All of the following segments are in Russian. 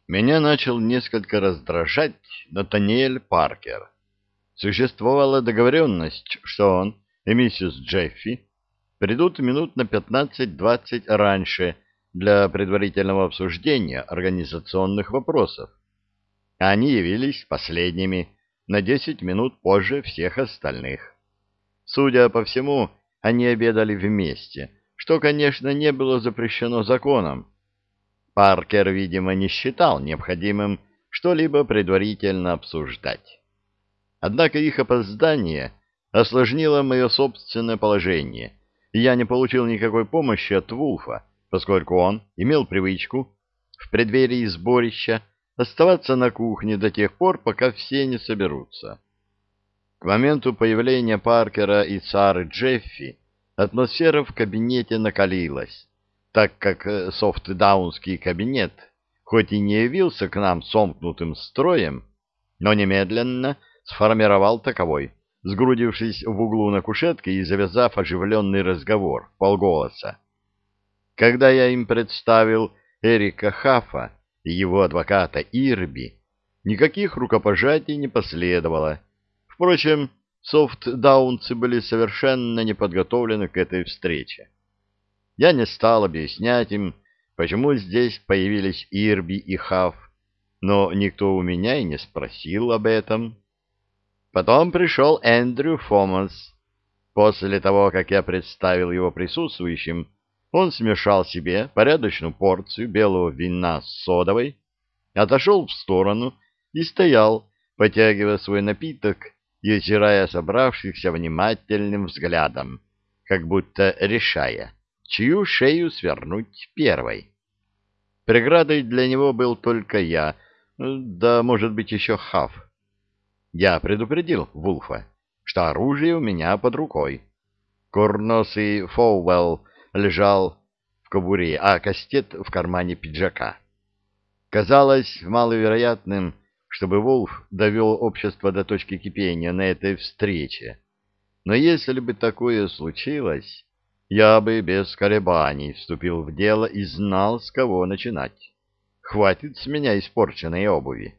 Меня начал несколько раздражать Натаниэль Паркер. Существовала договоренность, что он и миссис Джеффи придут минут на 15-20 раньше для предварительного обсуждения организационных вопросов. Они явились последними, на 10 минут позже всех остальных. Судя по всему, они обедали вместе, что, конечно, не было запрещено законом. Паркер, видимо, не считал необходимым что-либо предварительно обсуждать. Однако их опоздание осложнило мое собственное положение, и я не получил никакой помощи от Вулфа, поскольку он имел привычку в преддверии сборища оставаться на кухне до тех пор, пока все не соберутся. К моменту появления Паркера и Сары Джеффи атмосфера в кабинете накалилась, так как софтдаунский кабинет, хоть и не явился к нам сомкнутым строем, но немедленно сформировал таковой, сгрудившись в углу на кушетке и завязав оживленный разговор вполголоса. Когда я им представил Эрика Хаффа и его адвоката Ирби, никаких рукопожатий не последовало. Впрочем, софтдаунцы были совершенно не подготовлены к этой встрече. Я не стал объяснять им, почему здесь появились Ирби и Хафф, но никто у меня и не спросил об этом. Потом пришел Эндрю Фомас. После того, как я представил его присутствующим, он смешал себе порядочную порцию белого вина с содовой, отошел в сторону и стоял, потягивая свой напиток и озирая собравшихся внимательным взглядом, как будто решая, чью шею свернуть первой. Преградой для него был только я, да, может быть, еще Хафф. Я предупредил Вулфа, что оружие у меня под рукой. Курносый Фоуэлл лежал в кобуре, а кастет в кармане пиджака. Казалось маловероятным, чтобы Вулф довел общество до точки кипения на этой встрече. Но если бы такое случилось, я бы без колебаний вступил в дело и знал, с кого начинать. Хватит с меня испорченной обуви.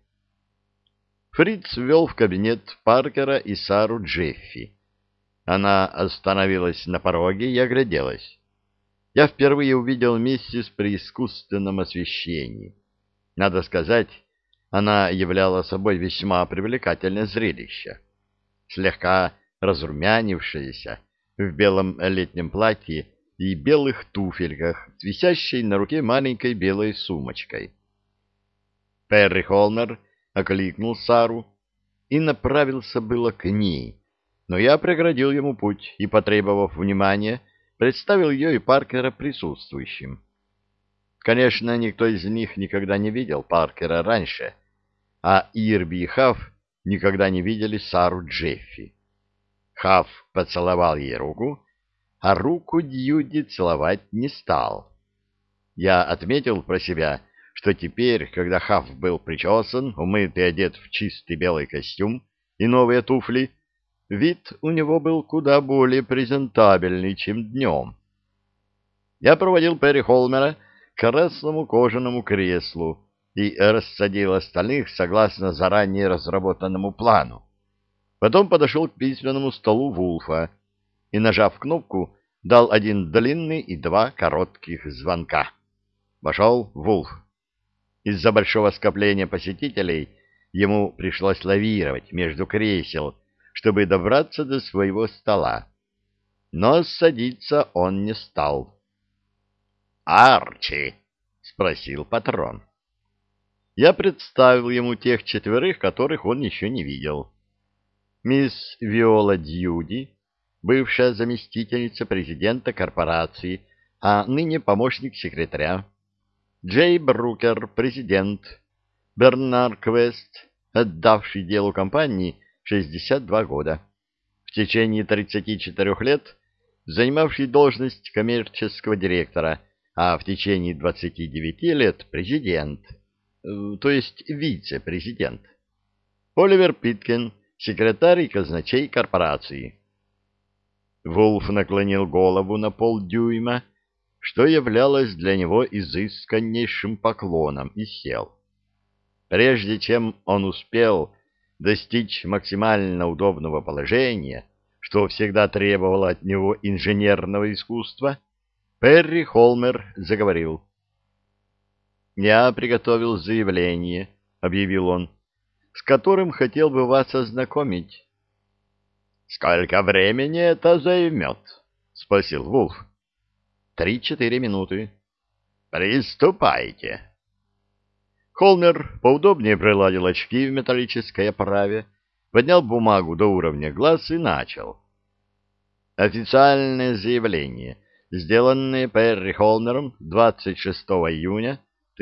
Фриц ввел в кабинет Паркера и Сару Джеффи. Она остановилась на пороге и огляделась. Я впервые увидел миссис при искусственном освещении. Надо сказать, она являла собой весьма привлекательное зрелище. Слегка разрумянившаяся, в белом летнем платье и белых туфельках, с висящей на руке маленькой белой сумочкой. Перри Холмер окликнул Сару и направился было к ней, но я преградил ему путь и, потребовав внимания, представил ее и Паркера присутствующим. Конечно, никто из них никогда не видел Паркера раньше, а Ирби и Хафф никогда не видели Сару Джеффи. Хафф поцеловал ей руку, а руку Дьюди целовать не стал. Я отметил про себя, что теперь, когда Хафф был причесан, умыт и одет в чистый белый костюм и новые туфли, вид у него был куда более презентабельный, чем днем. Я проводил Перри Холмера к красному кожаному креслу и рассадил остальных согласно заранее разработанному плану. Потом подошел к письменному столу Вулфа и, нажав кнопку, дал один длинный и два коротких звонка. Вошел Вулф. Из-за большого скопления посетителей ему пришлось лавировать между кресел, чтобы добраться до своего стола. Но садиться он не стал. «Арчи!» — спросил патрон. Я представил ему тех четверых, которых он еще не видел. Мисс Виола Дьюди, бывшая заместительница президента корпорации, а ныне помощник секретаря. Джей Брукер, президент. Бернар Квест, отдавший делу компании 62 года. В течение 34 лет занимавший должность коммерческого директора, а в течение 29 лет президент, то есть вице-президент. Оливер Питкен, секретарь и казначей корпорации. Вулф наклонил голову на полдюйма, что являлось для него изысканнейшим поклоном, и сел. Прежде чем он успел достичь максимально удобного положения, что всегда требовало от него инженерного искусства, Перри Холмер заговорил. «Я приготовил заявление», — объявил он, — «с которым хотел бы вас ознакомить». «Сколько времени это займет?» — спросил Вулф. 3-4 минуты. «Приступайте». Холмер поудобнее приладил очки в металлической оправе, поднял бумагу до уровня глаз и начал. Официальное заявление, сделанное Перри Холмером 26 июня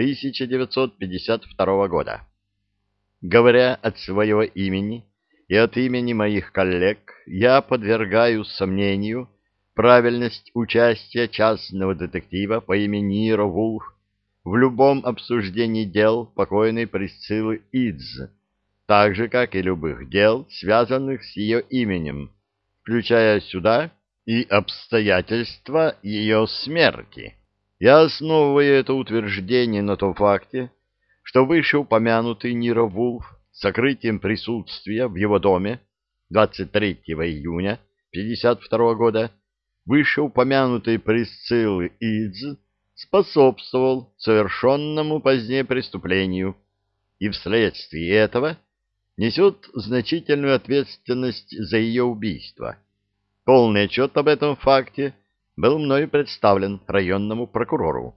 1952 года. Говоря от своего имени и от имени моих коллег, я подвергаю сомнению правильность участия частного детектива по имени Ниро Вулф в любом обсуждении дел покойной Присциллы Идз, так же, как и любых дел, связанных с ее именем, включая сюда и обстоятельства ее смерти. Я основываю это утверждение на том факте, что вышеупомянутый Ниро Вулф с сокрытием присутствия в его доме 23 июня 1952 года вышеупомянутой Присциллы Идз способствовал совершенному позднее преступлению и вследствие этого несет значительную ответственность за ее убийство. Полный отчет об этом факте был мною представлен районному прокурору.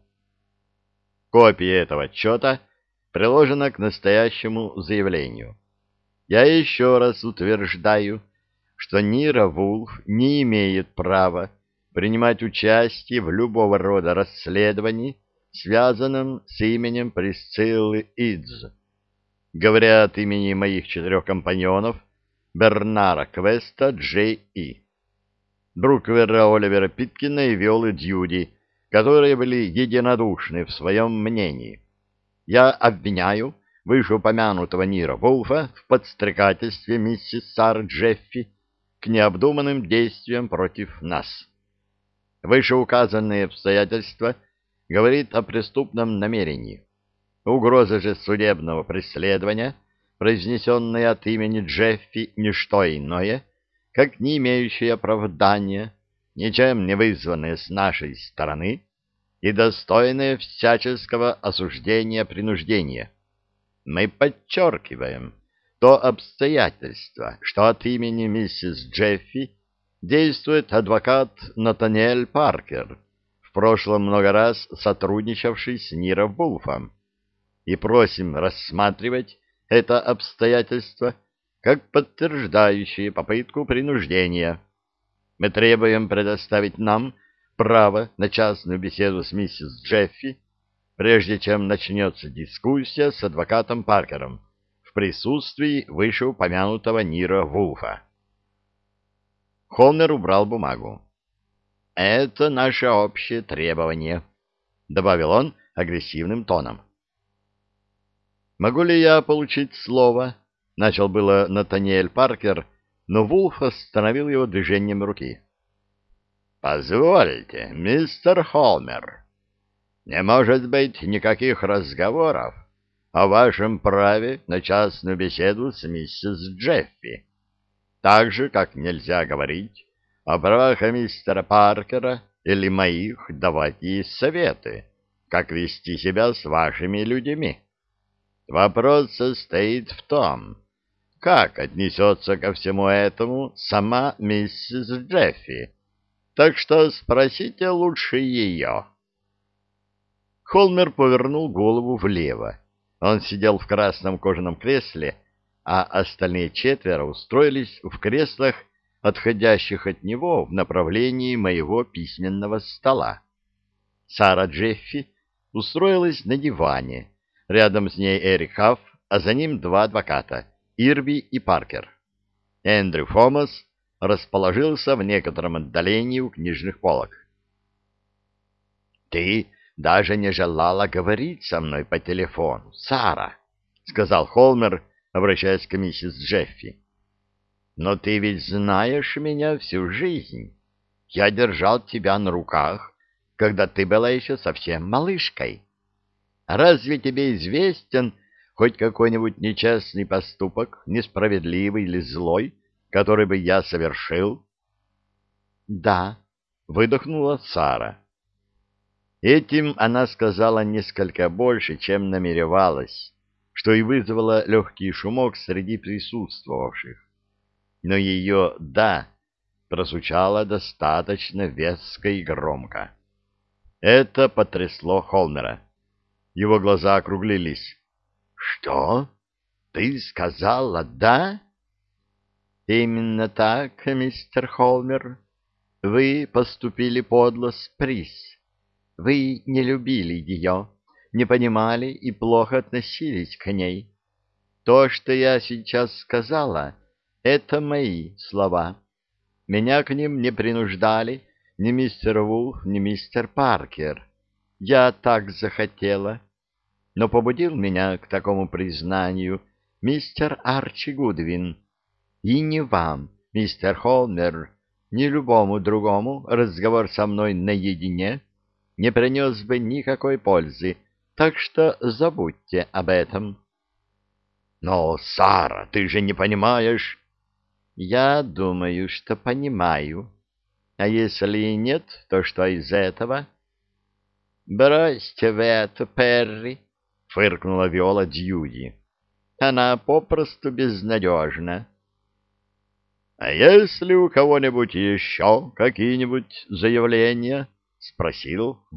Копия этого отчета приложена к настоящему заявлению. Я еще раз утверждаю, что Ниро Вулф не имеет права принимать участие в любого рода расследовании, связанном с именем Присциллы Идз. Говоря от имени моих 4 компаньонов Бернара Квеста, Джей И, Бруквера Оливера Питкина и Виолы Дьюди, которые были единодушны в своем мнении. Я обвиняю вышеупомянутого Ниро Вулфа в подстрекательстве миссис Сары Джеффи к необдуманным действиям против нас. Вышеуказанные обстоятельства говорит о преступном намерении. Угроза же судебного преследования, произнесенная от имени Джеффи, не что иное, как не имеющее оправдания, ничем не вызванное с нашей стороны и достойное всяческого осуждения принуждения. Мы подчеркиваем то обстоятельство, что от имени миссис Джеффи действует адвокат Натаниэль Паркер, в прошлом много раз сотрудничавший с Ниро Вулфом, и просим рассматривать это обстоятельство как подтверждающее попытку принуждения. Мы требуем предоставить нам право на частную беседу с миссис Джеффи, прежде чем начнется дискуссия с адвокатом Паркером в присутствии вышеупомянутого Ниро Вулфа. Холмер убрал бумагу. «Это наше общее требование», — добавил он агрессивным тоном. «Могу ли я получить слово?» — начал было Натаниэль Паркер, но Вулф остановил его движением руки. «Позвольте, мистер Холмер, не может быть никаких разговоров о вашем праве на частную беседу с миссис Джеффи, так же, как нельзя говорить о правах мистера Паркера или моих давать ей советы, как вести себя с вашими людьми. Вопрос состоит в том, как отнесется ко всему этому сама миссис Джеффи, так что спросите лучше ее». Холмер повернул голову влево. Он сидел в красном кожаном кресле, а остальные 4 устроились в креслах, отходящих от него в направлении моего письменного стола. Сара Джеффи устроилась на диване. Рядом с ней Эрик Хафф, а за ним 2 адвоката — Ирби и Паркер. Эндрю Фомас расположился в некотором отдалении у книжных полок. «Ты даже не желала говорить со мной по телефону, Сара», — сказал Холмер, обращаясь к миссис Джеффи. «Но ты ведь знаешь меня всю жизнь. Я держал тебя на руках, когда ты была еще совсем малышкой. Разве тебе известен хоть какой-нибудь нечестный поступок, несправедливый или злой, который бы я совершил? Да, выдохнула Сара. Этим она сказала несколько больше, чем намеревалась, что и вызвало легкий шумок среди присутствовавших. Но ее «да» прозвучало достаточно веско и громко. Это потрясло Холмера. Его глаза округлились. «Что? Ты сказала «да»?» «Именно так, мистер Холмер. Вы поступили подло с Прис. Вы не любили ее, не понимали и плохо относились к ней. То, что я сейчас сказала, — это мои слова. Меня к ним не принуждали ни мистер Вулф, ни мистер Паркер. Я так захотела. Но побудил меня к такому признанию мистер Арчи Гудвин. И не вам, мистер Холмер, ни любому другому разговор со мной наедине не принес бы никакой пользы, так что забудьте об этом». «Но, Сара, ты же не понимаешь...» «Я думаю, что понимаю. А если и нет, то что из этого?» «Бросьте вы это, Перри», — фыркнула Виола Дьюи. «Она попросту безнадежна». «А если у кого-нибудь еще какие-нибудь заявления?» — спросил